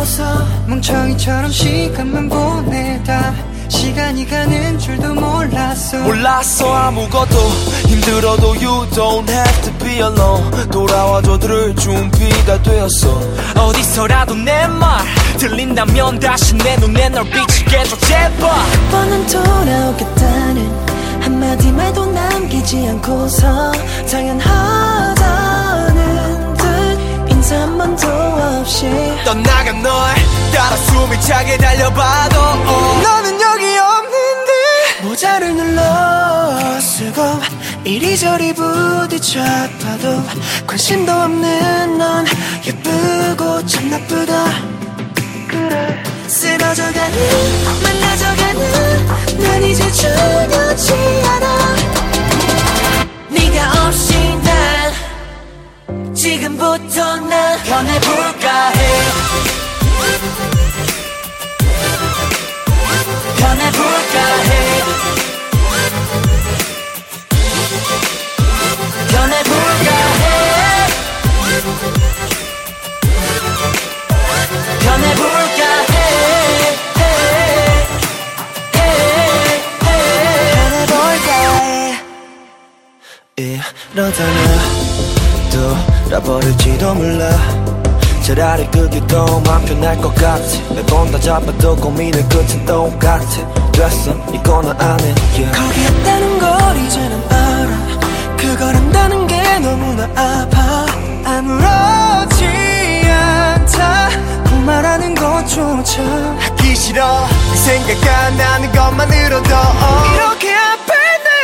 넘어서 멍청이처럼 시간만 보내다 시간이 가는 줄도 몰랐어 아무것도 힘들어도 You don't have to be alone 돌아와줘 들을 준비가 되었어 어디서라도 내 말 들린다면 다시 내 눈에 널 비치게 해줘 제발 뻔한 돌아오겠다는 한마디 말도 남기지 않고서 당연하다는 듯 인사 한 번도 없이 떠나간 널 따라 숨이 차게 달려봐도 너는 여기 없는데 모자를 눌러 쓰고 이리저리 부딪혀 아파도 관심도 없는 넌 예쁘고 참 나쁘다 그래 쓰러져가는 말라져가는 난 이제 중요치 않아 네가 없이 난 지금부터 난 변해볼까 해 변해볼까 해 변해볼까 해 변해볼까 해 이러다가 돌아버릴지도 몰라 차라리 그게 더 마음 편할 것 같아 매번 다 잡아도 고민의 끝은 똑같아 됐어 이거나 안해 거기 있다는 걸 이제는 알아 그걸 안다는 게 너무나 아파 아무렇지 않다 그 말하는 것조차 하기 싫어 생각 안 나는 것만으로도 이렇게 아파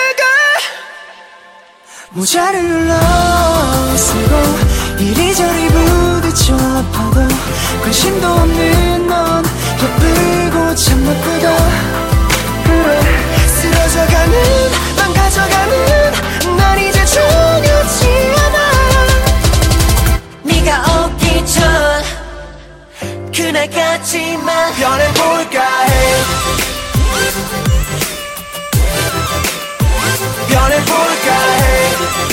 모자를 눌러 쓰고 이리저리 부딪혀 아파도 관심도 없는 넌 예쁘고 참 나쁘다 그래 쓰러져가는 망가져가는 난 이제 중요치 않아 네가 오기 전 그날까지만 변해볼까 해 변해볼까 해